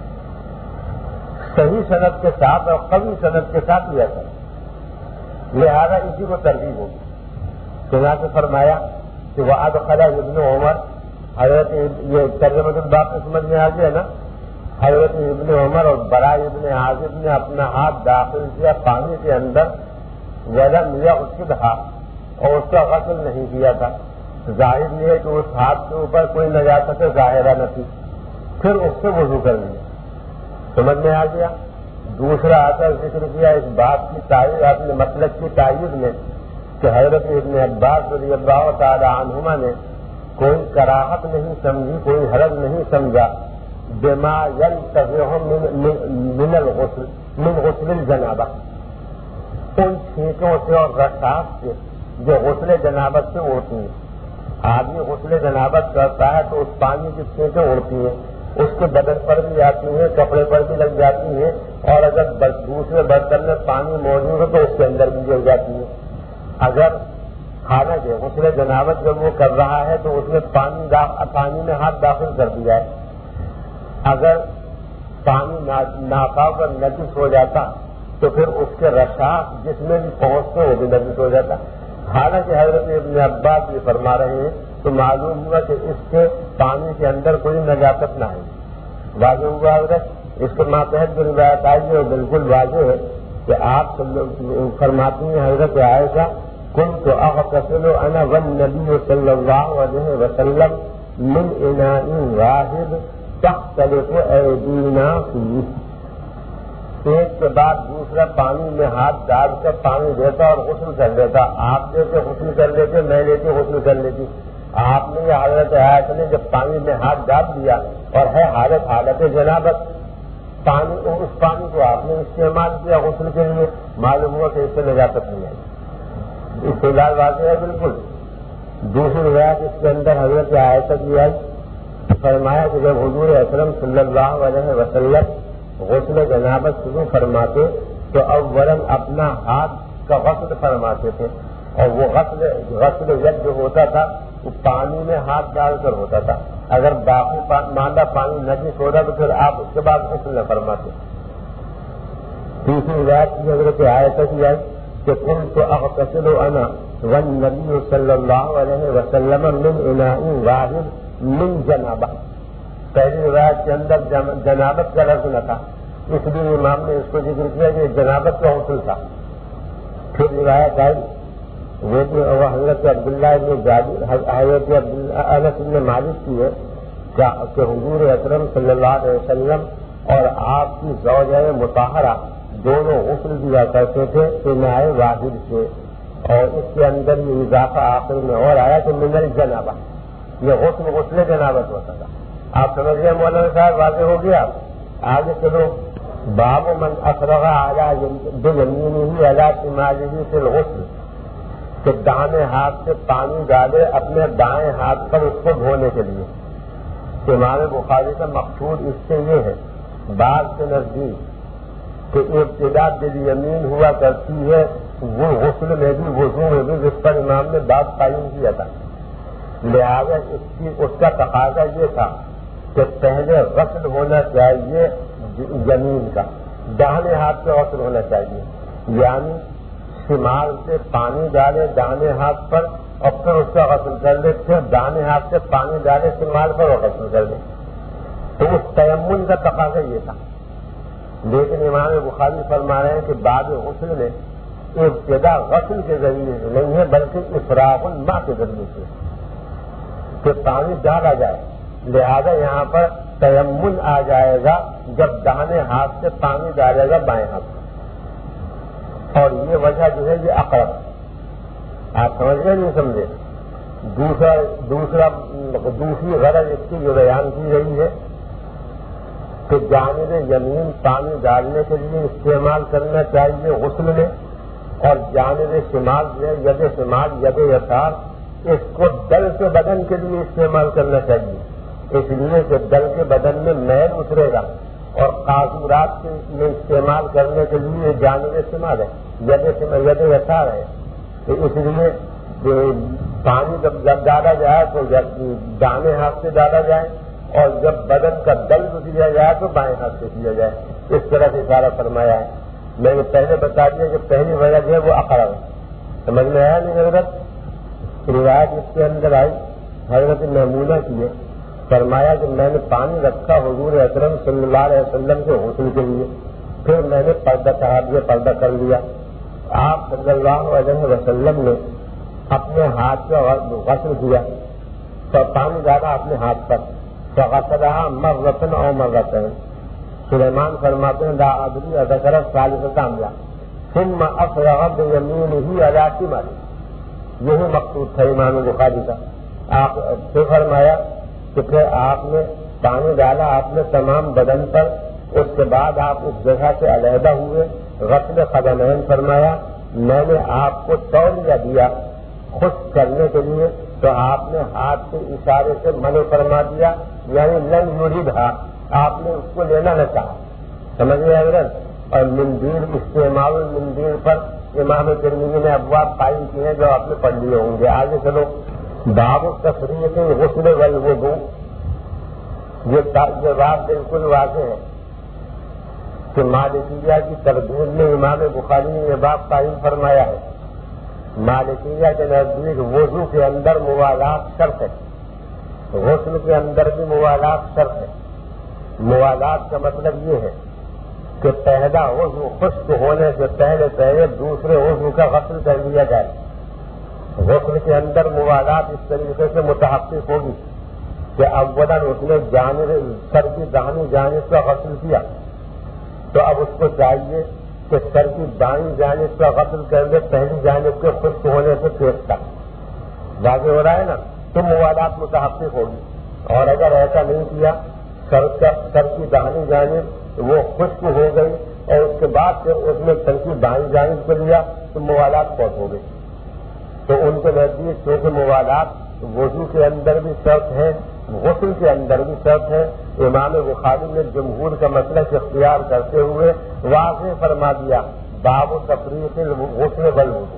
صحیح سند کے ساتھ اور قوی سند کے ساتھ یہ اثر، لہذا اسی کو ترغیب ہوگی۔ چنانچہ فرمایا کہ وہ ادخل ابن عمر، حضرت یہ ترجمۃ الباب کو سمجھ میں آ گیا نا، حضرت ابن عمر اور برا ابن عازب نے اپنا ہاتھ داخل کیا پانی کے اندر، ولم یغسلھا، اور اس کا غسل نہیں کیا تھا۔ ظاہر یہ ہے کہ اس ہاتھ کے اوپر کوئی نجاست ظاہرہ نہ تھی، پھر اس سے وضو کر لیا۔ سمجھ میں آ گیا۔ دوسرا اثر ذکر کیا اس بات کی تائید، اپنے مطلب کی تائید میں، کہ حضرت ابن عباس رضی اللہ تعالی عنہما نے کوئی کراہت نہیں سمجھی، کوئی حرج نہیں سمجھا بما ينتفع من الغسل من غسل الجنابہ، ان چھینکوں سے اور رشاش سے جو غسل جنابت سے اڑتی ہیں۔ آدمی غسل جنابت کرتا ہے تو اس پانی کی چھینکیں اڑتی ہیں، اس کے بدن پر بھی آتی ہیں، کپڑے پر بھی لگ جاتی ہیں، اور اگر دوسرے برتن میں پانی موجود ہو تو اس کے اندر بھی گر جاتی ہے۔ اگر حالانکہ غسل جنابت جب وہ کر رہا ہے تو اس میں پانی پانی میں ہاتھ داخل کر دیا ہے، اگر پانی ناپاک اور نجس ہو جاتا تو پھر اس کے رشاش جس میں بھی پہنچتے وہ بھی نجس ہو جاتا۔ حالانکہ حضرت ابن عباس یہ فرما رہے ہیں تو معلوم ہوا کہ اس کے پانی کے اندر کوئی نجاست نہ ہے، واضح ہوا حضرت۔ اس کے ماتحت جو روایت آئی ہے وہ بالکل واضح ہے کہ آپ فرماتی ہیں حضرت عائشہ كنت اغتسل انا والنبي صلی اللہ علیہ وسلم من اناء واحد تختلف ایدینا فیہ، ایک کے بعد دوسرا پانی میں ہاتھ ڈال کر پانی دیتا اور غسل کر لیتا۔ آپ لے کے غسل کر لیتے، میں لے کے غسل کر لیتی۔ آپ نے یا حضرت عائشہ نے جب پانی میں ہاتھ ڈال دیا اور ہے حالت حالت جنابت، پانی اس پانی کو آپ نے استعمال کیا غسل کے لیے، معلوم ہوا کہ اس سے نجاست نہیں آئی۔ استدلال واضح ہے بالکل۔ دوسری روایت اس کے اندر حضرت عائشہ کی آئی، فرمایا کہ جب حضور اکرم صلی اللہ علیہ وسلم غسل جنابت شروع فرماتے تو اولاً اپنا ہاتھ کا غسل فرماتے تھے، اور وہ غسل غسل ید جو ہوتا تھا وہ پانی میں ہاتھ ڈال کر ہوتا تھا، اگر باقی ماندہ پانی نجس ہوتا تو پھر آپ اس کے بعد غسل نہ فرماتے۔ تیسری روایت کی حضرت عائشہ کی آئی کہ كنت اغتسل انا والنبي صلی اللہ علیہ وسلم من اناء واحد من جنابہ۔ پہلی روایت کے اندر جنابت کا لفظ نہ تھا، اس لیے امام نے اس کو ذکر کیا کہ جنابت کا غسل تھا۔ پھر روایت آئی وہ حضرت عبداللہ ابن جابر حضرت انس بن مالک کی ہے کہ حضور اکرم صلی اللہ علیہ وسلم اور آپ کی زوجہ مطہرہ دونوں غسل دیا کرتے تھے اناء واحد سے، اور اس کے اندر یہ اضافہ آخر میں اور آیا کہ من الجنابہ، یہ غسل غسل جنابت ہوتا تھا۔ آپ سمجھ گئے مولانا صاحب، واضح ہو گیا۔ آگے چلو، باب من افرغ علی بیمینہ علی شمالہ فی الغسل، کہ دائیں ہاتھ سے پانی ڈالے اپنے دائیں ہاتھ پر اس کو دھونے کے لیے۔ امام بخاری کا مقصود اس سے یہ ہے بعض کے نزدیک کہ ابتدا بالیمین ہوا کرتی ہے وہ غسل میں بھی وضو میں بھی، جس پر امام نے بات قائم کیا تھا، لہذا اس کی اس کا تقاضا یہ تھا کہ پہلے غسل ہونا چاہیے زمین کا، داہنے ہاتھ سے غسل ہونا چاہیے، یعنی شمال سے پانی ڈالے داہنے ہاتھ پر اور پھر اس کا غسل کر لے، پھر داہنے ہاتھ سے پانی ڈالے شمال پر اور غسل کر لے، تو اس تیمم کا تقاضا یہ تھا۔ لیکن امام بخاری فرما رہے ہیں کہ بعد غسل میں ابتدا غسل کے ذریعے سے نہیں ہے بلکہ افراغ الماء کے ذریعے سے کہ پانی ڈالا جائے. لہذا یہاں پر تیمم آ جائے گا جب داہنے ہاتھ سے پانی ڈالے گا بائیں ہاتھ سے. اور یہ وجہ جو ہے یہ اقرب. آپ سمجھ گئے نہیں سمجھے؟ دوسرا دوسرا دوسری غرض اس کی جو بیان کی گئی ہے کہ جانب یمین پانی ڈالنے کے لیے استعمال کرنا چاہیے غسل میں، اور جانب شمال جو ہے ید شمال ید یسار اس کو دل کے بدن کے لیے استعمال کرنا چاہیے، اس لیے کہ دل کے بدن میں میل اترے گا، اور قاصورات کے میں استعمال کرنے کے لیے جانب شمال ہے ید ید یسار ہے. تو اس لیے پانی جب جب ڈالا جائے تو دانے ہاتھ سے ڈالا جائے، اور جب بدن کا دل دیا جائے تو بائیں ہاتھ سے دیا جائے. اس طرح سے اشارہ فرمایا ہے. میں نے پہلے بتا دیا کہ پہلی وجہ جو ہے وہ اقرب ہے. سمجھ میں آیا نہیں حضرت؟ روایت اس کے اندر آئی حضرت میمونہ کی ہے، فرمایا کہ میں نے پانی رکھا حضور اکرم صلی اللہ علیہ وسلم کے غسل کے لیے، پھر میں نے پردہ چڑھا دیا، پردہ کر لیا. آپ صلی اللہ علیہ وسلم نے اپنے ہاتھ کا غسل کیا تو پانی ڈالا اپنے ہاتھ پر، فغسلها مرة او مرتين. سلیمان فرماتے ہیں لا ادری اذکر ثالثة عملہ ثم افرغ بیمینہ علی شمالہ. یہی مقصود تھا امام بخاری کا. آپ سے فرمایا کہ پھر آپ نے پانی ڈالا آپ نے تمام بدن پر، اس کے بعد آپ اس جگہ سے علیحدہ ہوئے، غسل قدمین فرمایا. میں نے آپ کو تولیہ دیا خشک کرنے کے لیے، تو آپ نے ہاتھ کے اشارے سے منع فرما دیا، یعنی لن یریدھا، آپ نے اس کو لینا نہ چاہا. سمجھ گئے حضرت؟ اور مندیل استعمال مندیل پر امام ترمذی نے ابواب قائم کیے ہیں جو آپ نے پڑھ لیے ہوں گے. آگے چلو. باب التفریق غسل والوضوء. یہ بات بالکل واضح ہے کہ مالکیہ کی تردید میں امام بخاری نے یہ باب قائم فرمایا ہے. مالکیہ کے نزدیک وضو کے اندر موالات شرط ہے، غسل کے اندر بھی موالات شرط ہے. موالات کا مطلب یہ ہے کہ پہلا وضو خشک ہونے سے پہلے پہلے دوسرے وضو کا غسل کر لیا جائے. غسل کے اندر موالات اس طریقے سے متحقق ہوگی کہ اولاً اس نے جانب سر کی داہنی جانب کا غسل کیا، تو اب اس کو چاہیے کہ سر کی دائیں جانب کا غسل کر دے پہلی جانب کے خشک ہونے سے پیٹ تک. واضح ہو رہا ہے نا؟ تو موالات متحقق ہوگی. اور اگر ایسا نہیں کیا، سر کا سر کی داہنی جانب وہ خشک ہو گئی اور اس کے بعد پھر اس نے سر کی دائیں جانب کو لیا تو موالات فوت ہو گئی. تو ان کے نزدیک کیونکہ موالات وضو کے اندر بھی شرط ہے، غسل کے اندر بھی شرط ہے. امام بخاری نے جمہور کا مسلک اختیار کرتے ہوئے واضح فرما دیا باب تفریق الغسل والوضو،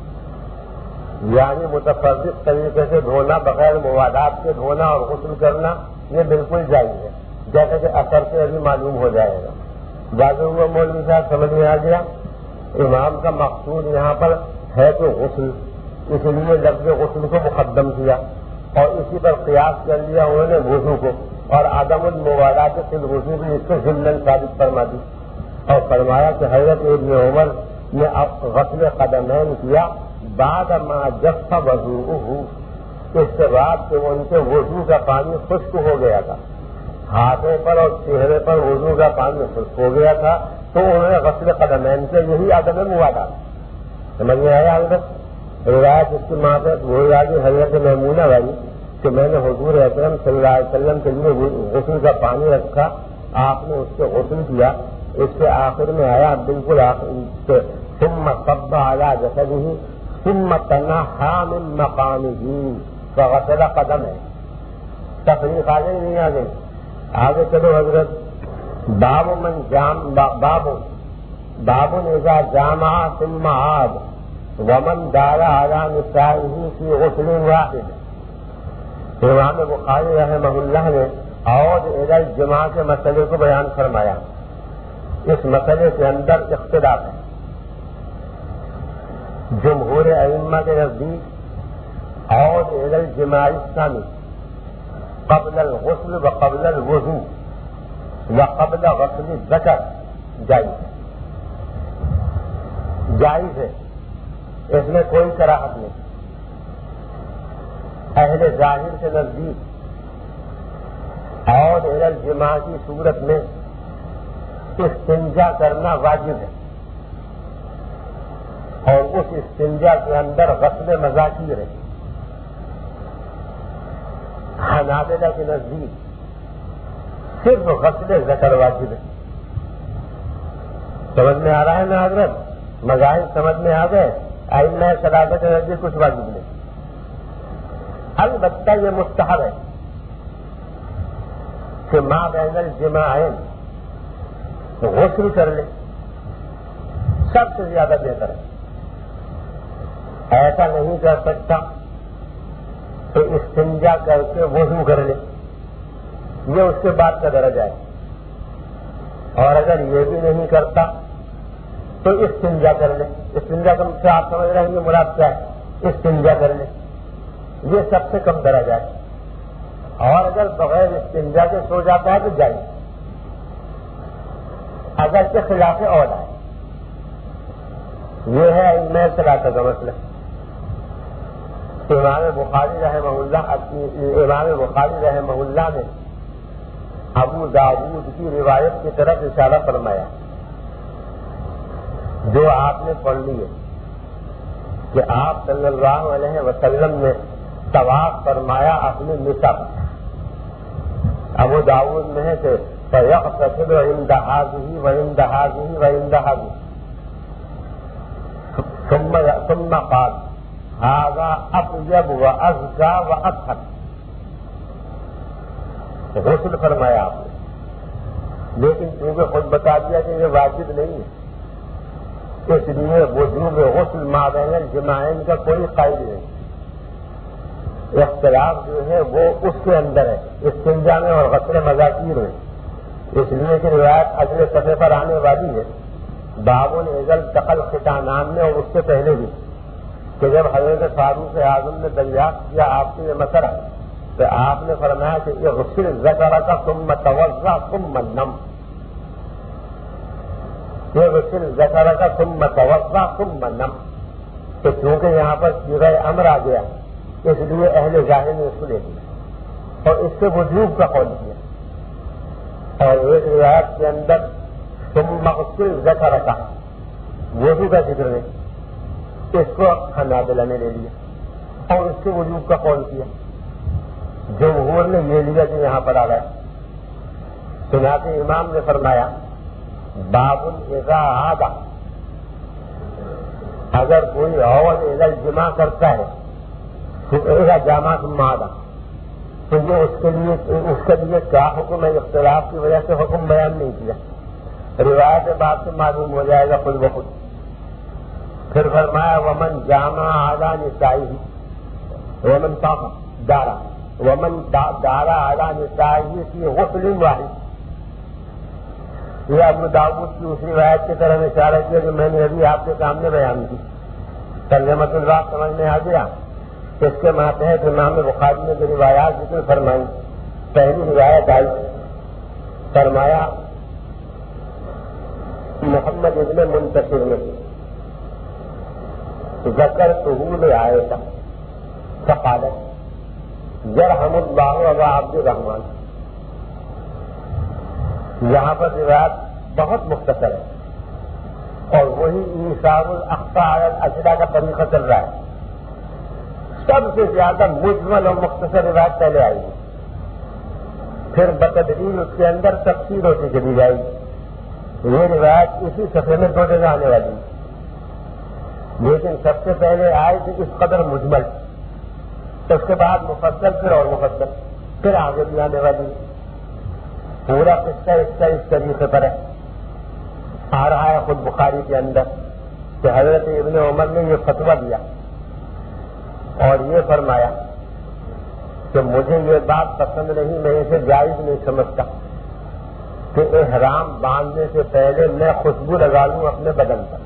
یعنی متفرق طریقے سے دھونا، بغیر موالات کے دھونا اور غسل کرنا یہ بالکل جائز ہے، جیسے کہ اثر سے ابھی معلوم ہو جائے گا. واضح ہوا مولوی صاحب؟ سمجھ میں آ گیا؟ امام کا مقصود یہاں پر ہے کہ غسل، اس لیے لفظ غسل کو مقدم کیا اور اسی پر قیاس کر لیا انہوں نے وضو کو، اور عدم الموالات فی الوضو بھی اس کو ضمن ثابت فرما دی. اور فرمایا کہ حضرت ابن عمر نے غسل قدمین کیا بعد ما جف وضوءہ، اس کے بعد کہ ان کے وضو کا پانی خشک ہو گیا تھا، ہاتھوں پر اور چہرے پر وضو کا پانی خشک ہو گیا تھا، تو انہوں نے غسل قدمین سے یہی عدم موالات. سمجھ میں آیا حضرت؟ روایت اس کی ماتحت وہی آگے حضرت میمونہ والی کہ میں نے حضور اکرم صلی اللہ علیہ وسلم کے لیے غسل کا پانی رکھا، آپ نے اس سے غسل کیا، اس کے آخر میں آیا بالکل آخر ثم صب علی جسدہ ثم تنحى من مقامہ فغسل قدمہ. تفریق آگے نہیں آگے؟ آگے چلو حضرت. باب من جام باب باب اذا جامع ثم عاد ومن دار على نسائه في غسل واحد. امام بخاری رحمہ اللہ نے عود الی الجماع کے مسئلے کو بیان فرمایا. اس مسئلے کے اندر اختلاف ہے. جمہور ائمہ کے نزدیک عود الی الجماع الثانی قبل الغسل وقبل الوضوء وقبل غسل الذکر جائز ہے. جائز ہے، اس میں کوئی کراہت نہیں۔ اہل ظاہر کے نزدیک اور اہل الجماع کی صورت میں استنجا کرنا واجب ہے، اور اس استنجا کے اندر غسل مذاکیر ہے۔ حنابلہ کے نزدیک صرف غسل ذکر واجب ہے۔ سمجھ میں آ رہا ہے نا حضرت؟ مذاہب سمجھ میں آ گئے؟ ائمہ ثلاثہ کے نزدیک کچھ واجب نہیں، البتہ یہ مستحب ہے کہ ماں بین الجماعین غسل کر لے، سب سے زیادہ بہتر ہے۔ ایسا نہیں کر سکتا تو استنجا کر کے وضو کر لے، یہ اس کے بعد کا درجہ ہے۔ اور اگر یہ بھی نہیں کرتا تو استنجا کر لے۔ استنجا سے آپ سمجھ رہے ہیں کہ مراد کیا ہے؟ استنجا کر لے، یہ سب سے کم درجہ ہے۔ اور اگر بغیر استنجا کے سو جاتا ہے تو جائے، اگر کے خلاف اولا ہے۔ یہ ہے ائمہ ثلاثہ کا مسئلہ۔ امام بخاری رحمہ اللہ امام بخاری رحمہ اللہ نے ابو داؤد کی روایت کی طرف اشارہ فرمایا جو آپ نے پڑھ لی ہے کہ آپ صلی اللہ علیہ وسلم نے طواف فرمایا اپنے نسب۔ ابو داؤد میں ہے کہ فَيَغْتَسِلُ عِنْدَ هَٰذِهِ وَعِنْدَ هَٰذِهِ وَعِنْدَ هَٰذِهِ ثم قال هذا أطيب وأزكى وأطهر۔ غسل فرمایا آپ نے، لیکن چونکہ خود بتا دیا کہ یہ واجب نہیں ہے، اس لیے وضو میں غسل ما بین الجماعین کا کوئی قائد نہیں۔ اختلاف جو ہے وہ اس کے اندر ہے، استنجا میں اور غسل مذاکیر میں۔ اس لیے کہ روایت اگلے صفحے پر آنے والی ہے، باب اذا التقى الختانان میں، اور اس سے پہلے بھی کہ جب حضرت فاروق اعظم نے دریافت کیا آپ سے یہ مسئلہ تو آپ نے فرمایا کہ یہ غسل ذکرک ثم توضأ ثم نم، یہ غسل ذکرک ثم توضأ ثم نم۔ تو چونکہ یہاں پر صیغہ امر آ گیا اس لیے اہل ظاہر نے اس کو لے لیا اور اس سے وجوب کا قول کیا۔ اور ایک روایت کے اندر ثم اغسل ذکرک وضو کا ذکر ہے، اس کو حنابلہ نے لے لیا اور اس کے وجوب کا قول کیا۔ جمہور نے یہ لیا کہ یہاں پر آ گیا۔ چنانچہ امام نے فرمایا باب اذا عاد، اگر کوئی اور اذا الجماع کرتا ہے تو اذا جامع ثم عاد، تو یہ اس کے لیے اس کے لیے کیا حکم ہے؟ اختلاف کی وجہ سے حکم بیان نہیں کیا، روایت بات سے معلوم ہو جائے گا خود بخود۔ پھر فرمایا ومن جامع علی نسائہ ومن طاف دارا ومن دارا علی نسائہ فی غسل واحد۔ یہ ابو داؤد کی اس روایت کی طرف اشارہ کیا جو میں نے ابھی آپ کے سامنے بیان کی۔ ترجمۃ الباب سمجھ میں آ گیا؟ اس کے ماتحت امام بخاری نے جو روایات ذکر فرمائی، پہلی روایت آئی، فرمایا محمد ابن منتصر نے ذکر طہول آئے تھا فقالت یرحم اللہ ابا عبد الرحمن۔ یہاں پر روایت بہت مختصر ہے اور وہی ایثار الاخفاء علی الاجزاء کا طریقہ چل رہا ہے۔ سب سے زیادہ مجمل اور مختصر روایت پہلے آئی گی، پھر بتدریج اس کے اندر تفصیل ہوتی چلی جائے گی۔ یہ روایت اسی صفحے میں دو جگہ آنے والی ہے، لیکن سب سے پہلے آئے تھے اس قدر مجمل، اس کے بعد مفصل، پھر اور مفصل، پھر آگے بھی آنے والی۔ پورا قصہ اس کا اس طریقے پر ہے، آ رہا ہے خود بخاری کے اندر کہ حضرت ابن عمر نے یہ فتویٰ دیا اور یہ فرمایا کہ مجھے یہ بات پسند نہیں، میں اسے جائز نہیں سمجھتا کہ احرام باندھنے سے پہلے میں خوشبو لگا لوں اپنے بدن پر۔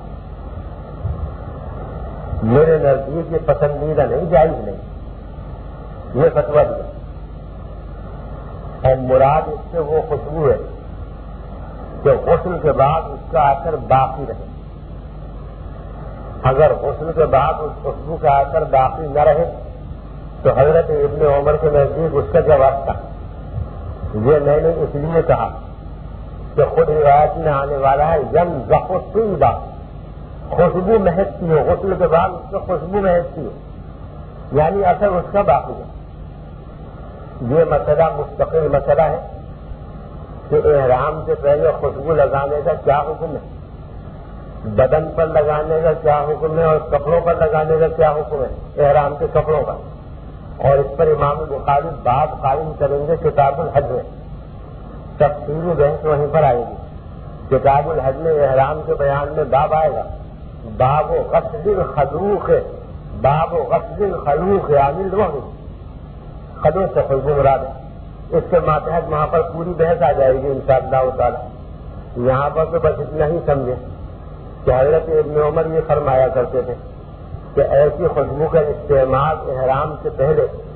میرے نزدیک یہ پسندیدہ نہیں، جائز نہیں، یہ فتویٰ دیا۔ اور مراد اس سے وہ خوشبو ہے کہ غسل کے بعد اس کا اثر باقی رہے، اگر غسل کے بعد اس خوشبو کا اثر باقی نہ رہے تو حضرت ابن عمر کے نزدیک اس کا جواب تھا. یہ میں نے اس لیے کہا کہ خود روایت میں آنے والا ہے یم ذخو طیبہ، خوشبو مہکتی ہو، غسل کے بعد اس میں خوشبو مہکتی ہو، یعنی اثر اس کا باقی ہے. یہ مسئلہ مستقل مسئلہ ہے کہ احرام سے پہلے خوشبو لگانے کا کیا حکم ہے، بدن پر لگانے کا کیا حکم ہے اور کپڑوں پر لگانے کا کیا حکم ہے، احرام کے کپڑوں کا. اور اس پر امام بخاری باب قائم کریں گے کتاب الحج میں، تفصیلی بحث وہیں پر آئے گی. کتاب الحج میں احرام کے بیان میں باب آئے گا، باب و غسل الخلوق، باب و غسل الخلوق یعنی الوحی، خلوق سے خوشبو مراد ہے. اس کے ماتحت وہاں پر پوری بحث آ جائے گی انشاءاللہ تعالی. یہاں پر تو بس اتنا ہی سمجھے کہ حضرت ابن عمر یہ فرمایا کرتے تھے کہ ایسی خوشبو کا استعمال احرام سے پہلے